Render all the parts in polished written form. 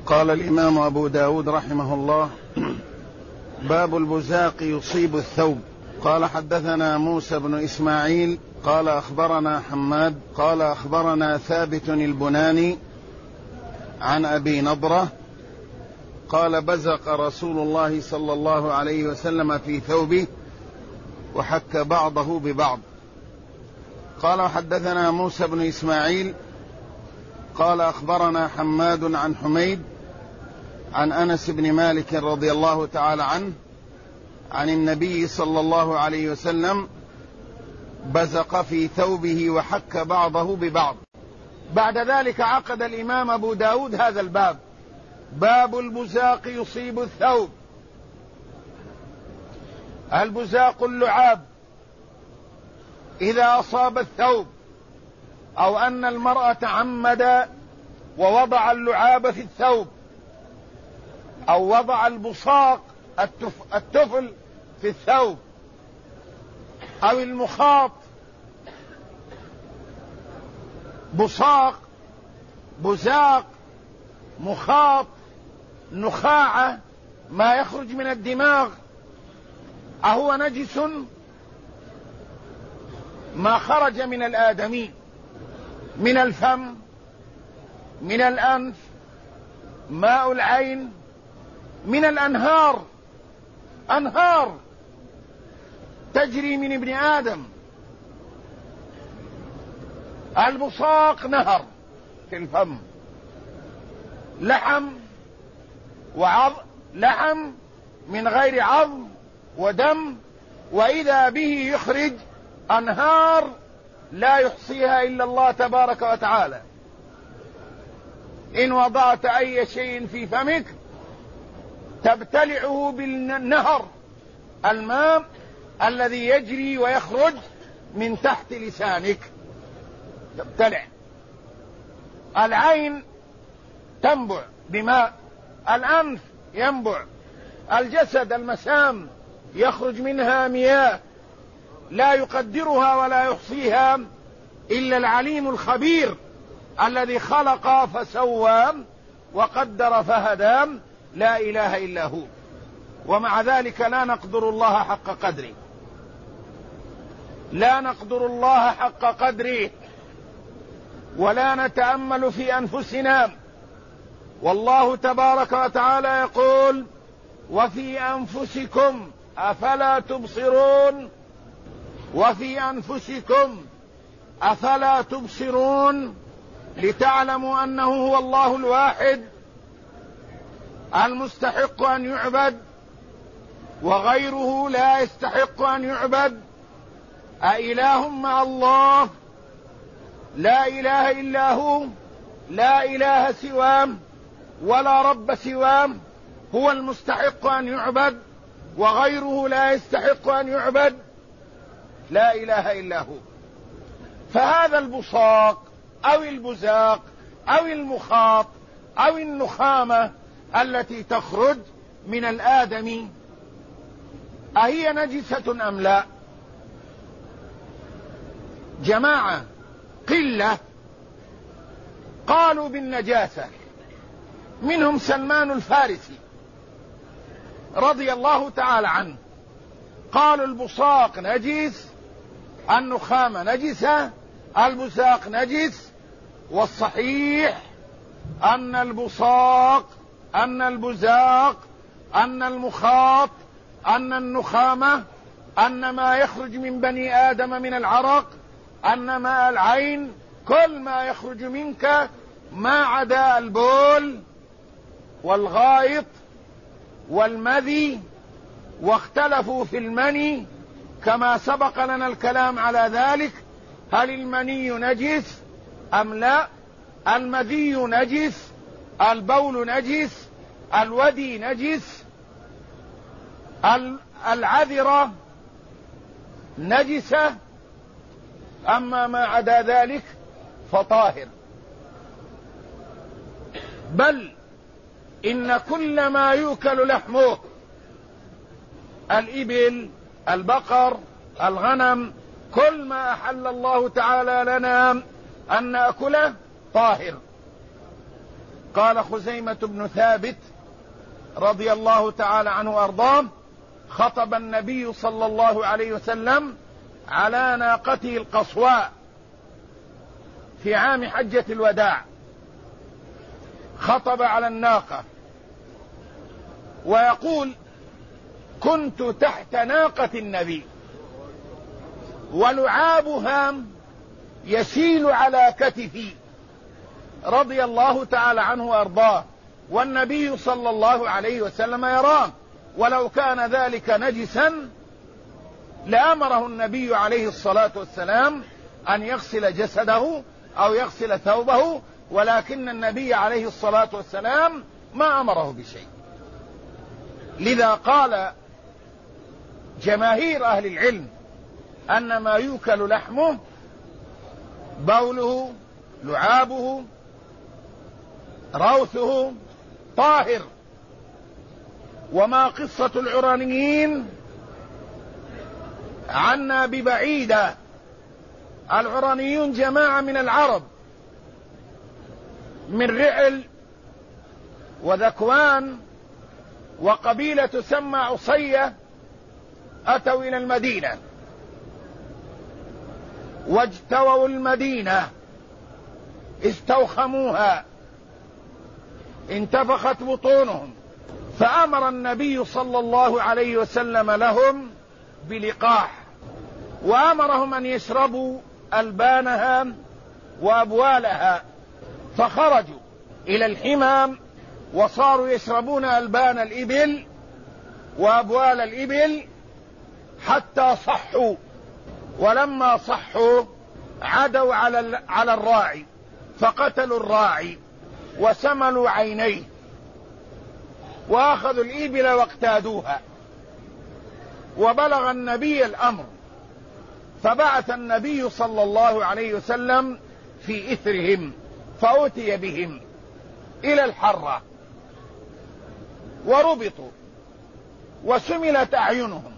قال الإمام أبو داود رحمه الله: باب البزاق يصيب الثوب. قال: حدثنا موسى بن إسماعيل قال أخبرنا حماد قال أخبرنا ثابت البناني عن أبي نضرة قال: بزق رسول الله صلى الله عليه وسلم في ثوبه وحك بعضه ببعض. قال: حدثنا موسى بن إسماعيل قال أخبرنا حماد عن حميد عن أنس بن مالك رضي الله تعالى عنه عن النبي صلى الله عليه وسلم: بزق في ثوبه وحك بعضه ببعض. بعد ذلك عقد الإمام أبو داود هذا الباب: باب البزاق يصيب الثوب. البزاق اللعاب إذا أصاب الثوب، أو أن المرأة تعمد ووضع اللعاب في الثوب، أو وضع البصاق التفل في الثوب، أو المخاط، بصاق، بزاق، مخاط، نخاعة، ما يخرج من الدماغ، أهو نجس ما خرج من الآدمي، من الفم، من الأنف، ماء العين، من الأنهار، أنهار تجري من ابن آدم. البصاق نهر في الفم، لحم لحم من غير عظم ودم، وإذا به يخرج أنهار لا يحصيها إلا الله تبارك وتعالى. إن وضعت أي شيء في فمك تبتلعه بالنهر، الماء الذي يجري ويخرج من تحت لسانك تبتلع. العين تنبع بماء، الأنف ينبع، الجسد المسام يخرج منها مياه لا يقدرها ولا يحصيها إلا العليم الخبير الذي خلق فسوى وقدر فهدى، لا إله إلا هو. ومع ذلك لا نقدر الله حق قدره، لا نقدر الله حق قدره، ولا نتأمل في أنفسنا. والله تبارك وتعالى يقول: وفي أنفسكم أفلا تبصرون، وفي أنفسكم أفلا تبصرون، لتعلموا أنه هو الله الواحد المستحق أن يعبد وغيره لا يستحق أن يعبد. أإله مع الله؟ لا إله إلا هو، لا إله سواه ولا رب سواه، هو المستحق أن يعبد وغيره لا يستحق أن يعبد، لا إله إلا هو. فهذا البصاق أو البزاق أو المخاط أو النخامة التي تخرج من الآدم أهي نجسة أم لا؟ جماعة قلة قالوا بالنجاسة، منهم سلمان الفارسي رضي الله تعالى عنه، قالوا البصاق نجس، النخامة نجسة، البزاق نجس. والصحيح أن البصاق، أن البزاق، أن المخاط، أن النخامة، أن ما يخرج من بني آدم من العرق، أن ماء العين، كل ما يخرج منك ما عدا البول والغائط والمذي، واختلفوا في المني كما سبق لنا الكلام على ذلك، هل المني نجس أم لا؟ المذي نجس، البول نجس، الودي نجس، العذرة نجسة، أما ما عدا ذلك فطاهر. بل إن كل ما يؤكل لحمه، الإبل، البقر، الغنم، كل ما أحل الله تعالى لنا أن نأكله طاهر. قال خزيمة بن ثابت رضي الله تعالى عنه وأرضاه: خطب النبي صلى الله عليه وسلم على ناقته القصواء في عام حجة الوداع، خطب على الناقة ويقول: كنت تحت ناقة النبي ولعابها يسيل على كتفي رضي الله تعالى عنه وأرضاه، والنبي صلى الله عليه وسلم يراه، ولو كان ذلك نجسا لأمره النبي عليه الصلاة والسلام أن يغسل جسده أو يغسل ثوبه، ولكن النبي عليه الصلاة والسلام ما أمره بشيء. لذا قال جماهير أهل العلم أن ما يؤكل لحمه بوله لعابه روثه طاهر. وما قصة العرانيين عنا ببعيدة. العرانيون جماعة من العرب من رعل وذكوان وقبيلة تسمى عصية، أتوا إلى المدينة واجتووا المدينة، استوخموها، انتفخت بطونهم، فأمر النبي صلى الله عليه وسلم لهم بلقاح، وأمرهم أن يشربوا ألبانها وأبوالها، فخرجوا إلى الحمام وصاروا يشربون ألبان الإبل وأبوال الإبل حتى صحوا، ولما صحوا عدوا على الراعي فقتلوا الراعي وسملوا عينيه وأخذوا الإبل واقتادوها، وبلغ النبي الأمر، فبعث النبي صلى الله عليه وسلم في إثرهم فأتي بهم إلى الحرة وربطوا وسملت أعينهم،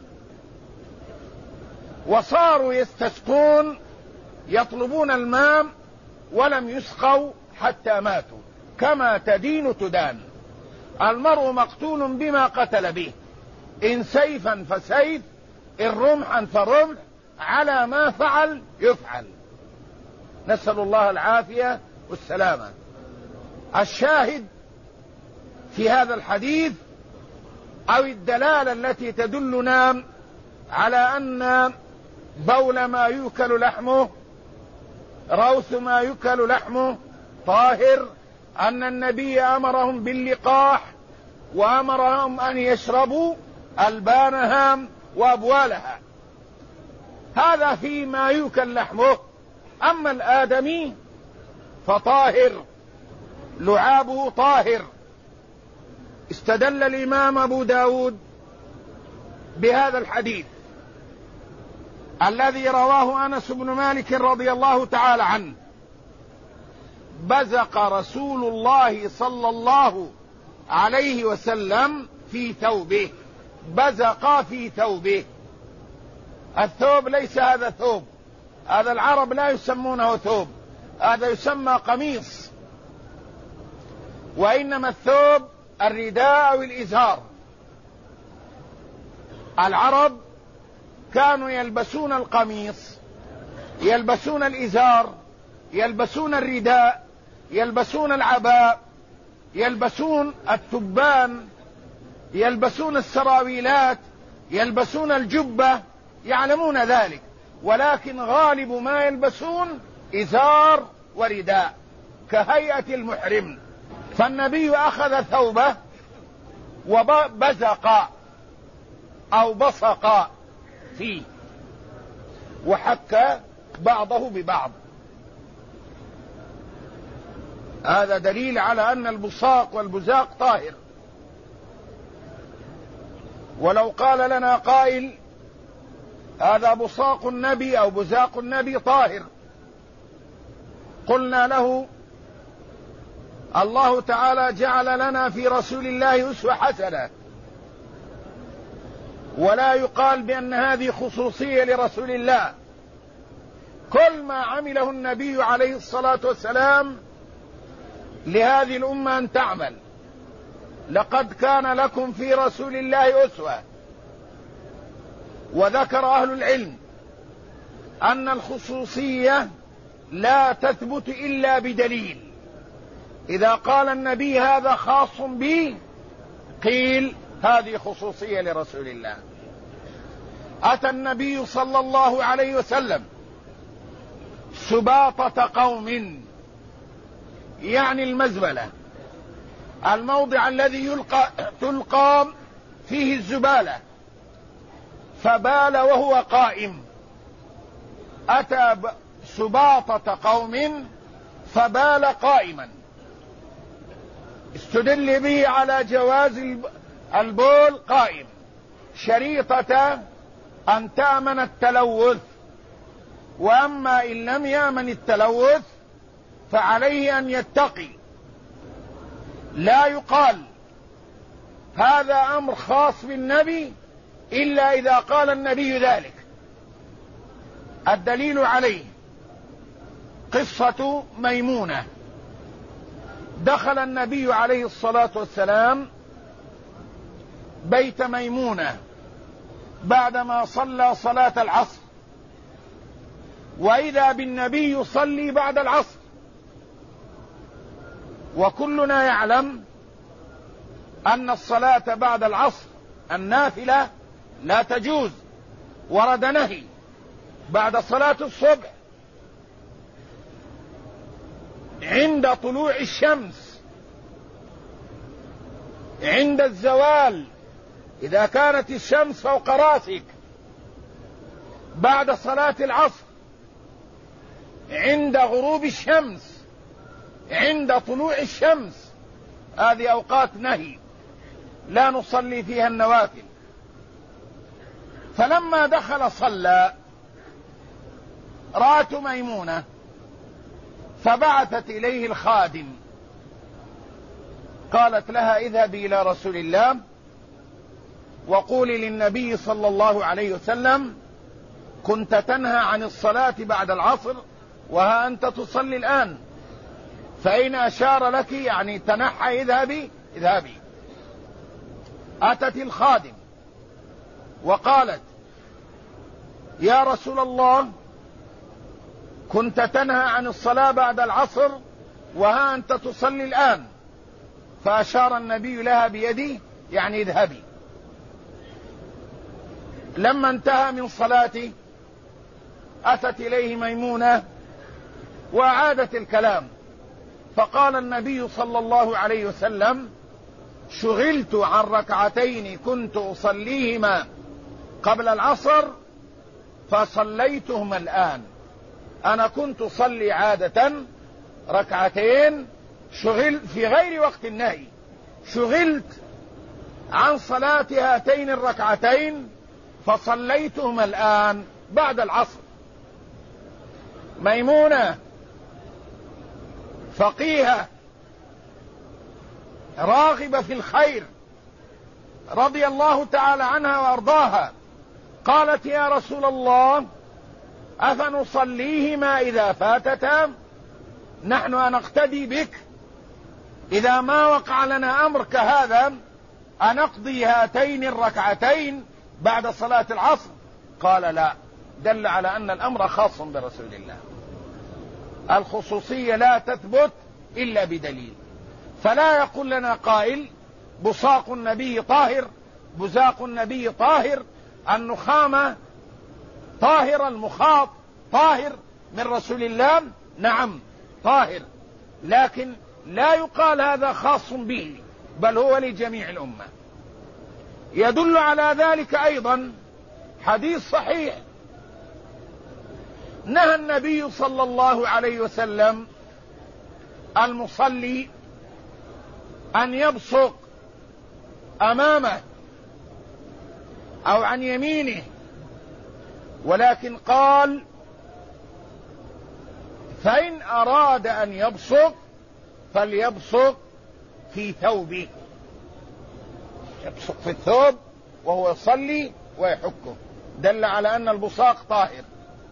وصاروا يستسقون يطلبون الماء ولم يسقوا حتى ماتوا. كما تدين تدان، المرء مقتول بما قتل به، إن سيفا فسيف، إن رمحا فرمح، على ما فعل يفعل. نسأل الله العافية والسلامة. الشاهد في هذا الحديث أو الدلالة التي تدلنا على أن بول ما يؤكل لحمه روث ما يؤكل لحمه طاهر، أن النبي أمرهم باللقاح وأمرهم أن يشربوا ألبانها وأبوالها. هذا فيما يؤكل لحمه. أما الآدمي فطاهر، لعابه طاهر. استدل الإمام أبو داود بهذا الحديث الذي رواه أنس بن مالك رضي الله تعالى عنه: بزق رسول الله صلى الله عليه وسلم في ثوبه. بزق في ثوبه. الثوب ليس هذا ثوب، هذا العرب لا يسمونه ثوب، هذا يسمى قميص، وإنما الثوب الرداء أو الإزار. العرب كانوا يلبسون القميص، يلبسون الإزار، يلبسون الرداء، يلبسون العباء، يلبسون التبان، يلبسون السراويلات، يلبسون الجبة، يعلمون ذلك، ولكن غالب ما يلبسون إزار ورداء كهيئة المحرم. فالنبي أخذ ثوبه وبزق أو بصق فيه وحك بعضه ببعض. هذا دليل على أن البصاق والبزاق طاهر. ولو قال لنا قائل هذا بصاق النبي أو بزاق النبي طاهر، قلنا له الله تعالى جعل لنا في رسول الله أسوة حسنة، ولا يقال بأن هذه خصوصية لرسول الله. كل ما عمله النبي عليه الصلاة والسلام لهذه الأمة أن تعمل. لقد كان لكم في رسول الله أسوة. وذكر أهل العلم أن الخصوصية لا تثبت إلا بدليل. إذا قال النبي هذا خاص بي قيل هذه خصوصية لرسول الله. أتى النبي صلى الله عليه وسلم سباطة قوم، يعني المزبلة، الموضع الذي تلقى فيه الزبالة، فبال وهو قائم. أتى سباطة قوم فبال قائما، استدل به على جواز البول قائم، شريطة أن تأمن التلوث. وأما إن لم يأمن التلوث فعليه أن يتقي. لا يقال هذا أمر خاص بالنبي إلا إذا قال النبي ذلك. الدليل عليه قصة ميمونة. دخل النبي عليه الصلاة والسلام بيت ميمونة بعدما صلى صلاة العصر، وإذا بالنبي يصلي بعد العصر. وكلنا يعلم أن الصلاة بعد العصر النافلة لا تجوز، ورد نهي بعد صلاة الصبح عند طلوع الشمس، عند الزوال إذا كانت الشمس فوق راسك، بعد صلاة العصر، عند غروب الشمس، عند طلوع الشمس. هذه أوقات نهي لا نصلي فيها النوافل. فلما دخل صلى رأت ميمونة فبعثت إليه الخادم، قالت لها اذهبي إلى رسول الله وقولي للنبي صلى الله عليه وسلم كنت تنهى عن الصلاة بعد العصر وها أنت تصلي الآن، فأين أشار لك يعني تنحى اذهبي اذهبي. أتت الخادم وقالت يا رسول الله كنت تنهى عن الصلاة بعد العصر وها أنت تصلي الآن، فأشار النبي لها بيده يعني اذهبي. لما انتهى من صلاته أتت إليه ميمونة وأعادت الكلام، فقال النبي صلى الله عليه وسلم شغلت عن ركعتين كنت أصليهما قبل العصر فصليتهما الآن. أنا كنت أصلي عادة ركعتين شغلت في غير وقت النهي، شغلت عن صلاة هاتين الركعتين فصليتهما الآن بعد العصر. ميمونة فقيهة راغبة في الخير رضي الله تعالى عنها وأرضاها، قالت يا رسول الله أفنصليهما إذا فاتتا؟ نحن نقتدي بك، إذا ما وقع لنا أمر كهذا أنقضي هاتين الركعتين بعد صلاة العصر؟ قال لا، دل على أن الأمر خاص برسول الله. الخصوصية لا تثبت إلا بدليل. فلا يقول لنا قائل بصاق النبي طاهر، بزاق النبي طاهر، النخامة طاهر، المخاط طاهر من رسول الله، نعم طاهر، لكن لا يقال هذا خاص به، بل هو لجميع الأمة. يدل على ذلك أيضا حديث صحيح نهى النبي صلى الله عليه وسلم المصلي أن يبصق أمامه أو عن يمينه، ولكن قال فإن أراد أن يبصق فليبصق في ثوبه، يبصق في الثوب وهو يصلي ويحكه، دل على أن البصاق طاهر.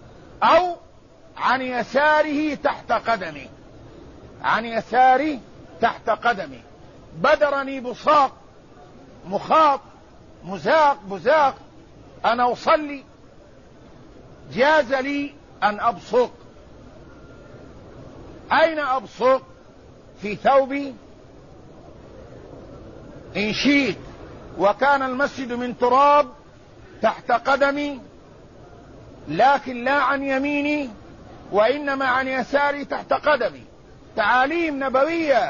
أو عن يساره تحت قدمه، عن يساره تحت قدمي، بدرني بصاق، مخاط، مزاق، بزاق، أنا أصلي جاز لي أن أبصق. أين أبصق؟ في ثوبي إن شئت، وكان المسجد من تراب تحت قدمي، لكن لا عن يميني وإنما عن يساري تحت قدمي. تعاليم نبوية.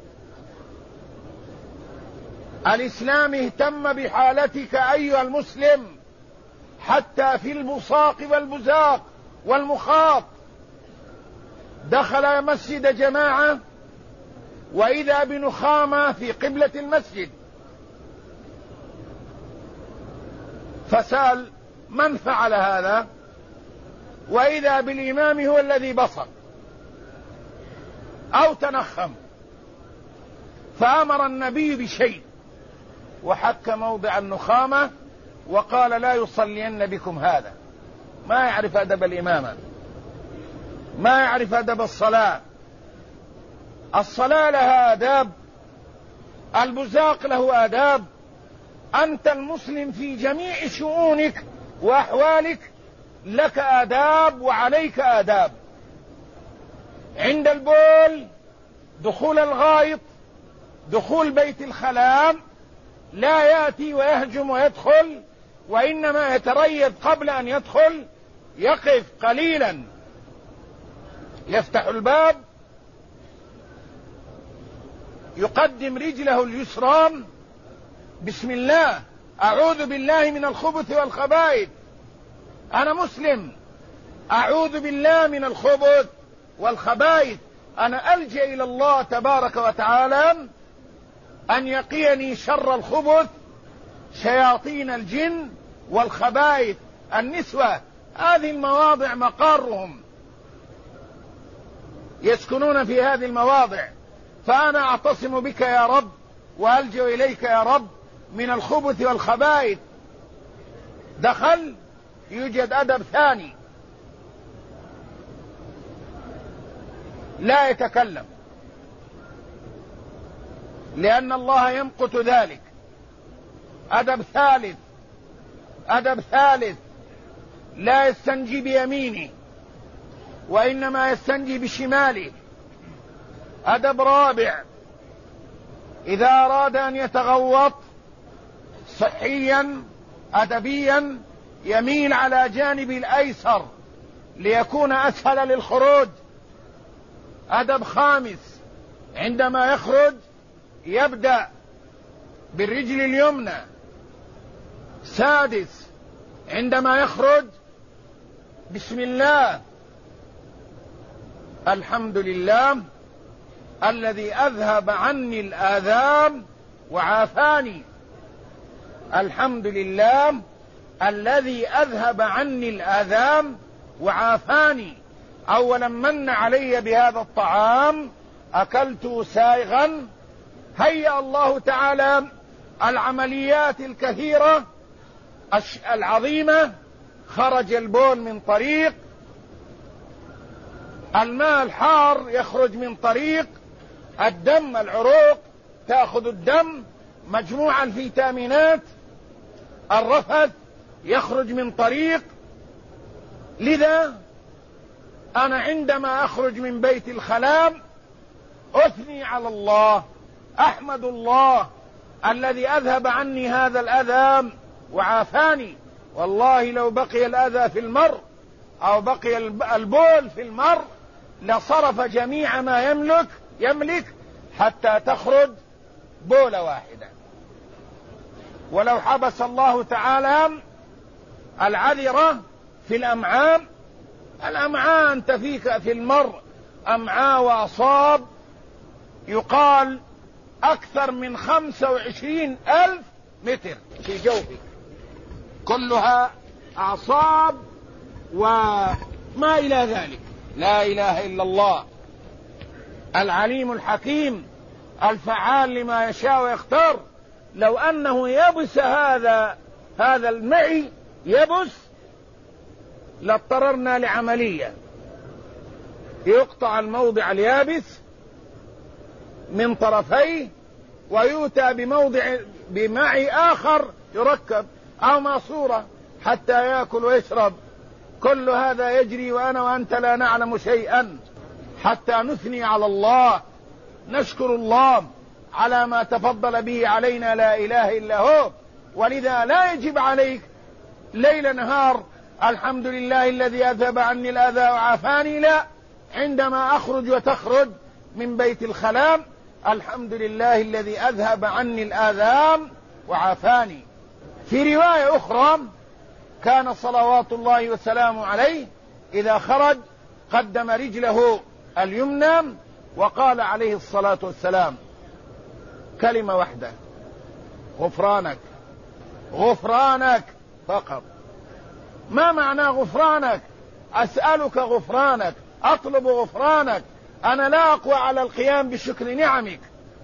الإسلام اهتم بحالتك أيها المسلم حتى في البصاق والبزاق والمخاط. دخل مسجد جماعة وإذا بنخامة في قبلة المسجد، فسأل من فعل هذا؟ وإذا بالإمام هو الذي بصق أو تنخم، فأمر النبي بشيء وحك موضع النخامة وقال لا يصلين بكم هذا. ما يعرف أدب الإمامة، ما يعرف أدب الصلاة. الصلاة لها آداب، البزاق له آداب. أنت المسلم في جميع شؤونك وأحوالك لك آداب وعليك آداب. عند البول، دخول الغائط، دخول بيت الخلاء، لا يأتي ويهجم ويدخل، وإنما يتريث قبل أن يدخل، يقف قليلا، يفتح الباب، يقدم رجله اليسرى، بسم الله، أعوذ بالله من الخبث والخبائث. أنا مسلم، أعوذ بالله من الخبث والخبائث. أنا ألجأ إلى الله تبارك وتعالى أن يقيني شر الخبث، شياطين الجن، والخبائث النسوة. هذه المواضع مقارهم، يسكنون في هذه المواضع. فأنا أعتصم بك يا رب وألجأ إليك يا رب من الخبث والخبائث. دخل، يوجد أدب ثاني، لا يتكلم، لأن الله يمقت ذلك. أدب ثالث، أدب ثالث، لا يستنجي بيمينه وإنما يستنجي بشماله. أدب رابع، إذا أراد أن يتغوط صحيا أدبيا يميل على جانب الأيسر ليكون أسهل للخروج. أدب خامس، عندما يخرج يبدأ بالرجل اليمنى. سادس، عندما يخرج بسم الله، الحمد لله الذي أذهب عني الآثام وعافاني. الحمد لله الذي أذهب عني الآثام وعافاني. أولا من علي بهذا الطعام أكلت سائغا، هيأ الله تعالى العمليات الكثيرة العظيمة. خرج البول من طريق، الماء الحار يخرج من طريق، الدم، العروق تأخذ الدم، مجموع الفيتامينات، الرفث يخرج من طريق. لذا أنا عندما أخرج من بيت الخلاء أثني على الله، أحمد الله الذي أذهب عني هذا الأذى وعافاني. والله لو بقي الأذى في المرء أو بقي البول في المرء لصرف جميع ما يملك حتى تخرج بولة واحدة. ولو حبس الله تعالى العذرة في الأمعاء، الأمعاء أنت فيك في المرء أمعاء وأصاب يقال أكثر من 25,000 متر في جوفك، كلها أعصاب وما إلى ذلك. لا إله إلا الله العليم الحكيم الفعال لما يشاء ويختار. لو أنه يبس هذا المعي يبس لاضطررنا لعملية، يقطع الموضع اليابس، من طرفيه ويؤتى بمعي آخر يركب أو ماسورة حتى يأكل ويشرب. كل هذا يجري وأنا وأنت لا نعلم شيئا، حتى نثني على الله، نشكر الله على ما تفضل به علينا لا إله إلا هو. ولذا لا يجب عليك ليل نهار الحمد لله الذي أذهب عني الأذى وعافاني، لا، عندما أخرج وتخرج من بيت الخلاء الحمد لله الذي أذهب عني الآثام وعافاني. في رواية أخرى كان صلوات الله وسلامه عليه إذا خرج قدم رجله اليمنى وقال عليه الصلاة والسلام كلمة واحدة: غفرانك، غفرانك فقط. ما معنى غفرانك؟ أسألك غفرانك، أطلب غفرانك، أنا لا أقوى على القيام بشكر نعمك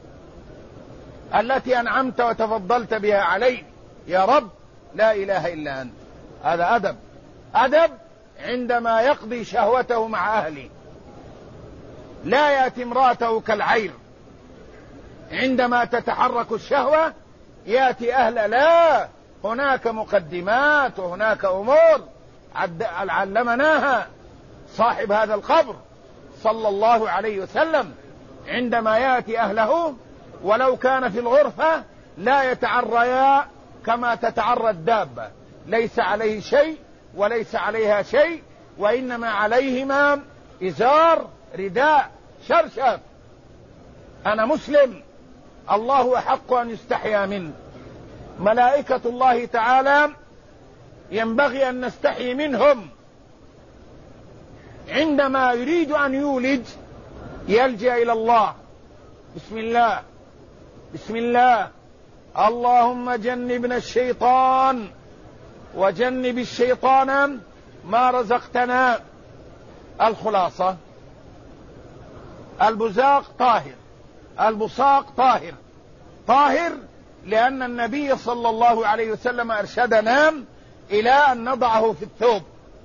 التي أنعمت وتفضلت بها علي يا رب، لا إله إلا أنت. هذا أدب، أدب عندما يقضي شهوته مع أهله. لا يأتي امرأته كالعير عندما تتحرك الشهوة يأتي أهل، لا، هناك مقدمات وهناك أمور علمناها صاحب هذا القبر صلى الله عليه وسلم. عندما يأتي أهله ولو كان في الغرفة لا يتعريا كما تتعرى الدابة، ليس عليه شيء وليس عليها شيء، وإنما عليهما إزار، رداء، شرشف. أنا مسلم، الله أحق أن يستحيا منه. ملائكة الله تعالى ينبغي أن نستحي منهم. عندما يريد أن يولج يلجأ إلى الله: بسم الله بسم الله، اللهم جنبنا الشيطان وجنب الشيطان ما رزقتنا. الخلاصة: البزاق طاهر، البصاق طاهر. طاهر لأن النبي صلى الله عليه وسلم أرشدنا إلى أن نضعه في الثوب،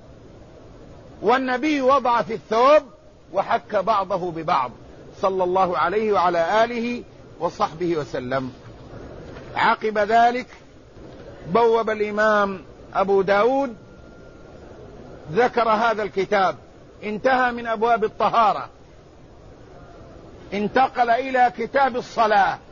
والنبي وضع في الثوب وحك بعضه ببعض صلى الله عليه وعلى آله وصحبه وسلم. عقب ذلك بوب الإمام أبو داود ذكر هذا الكتاب، انتهى من أبواب الطهارة، انتقل إلى كتاب الصلاة.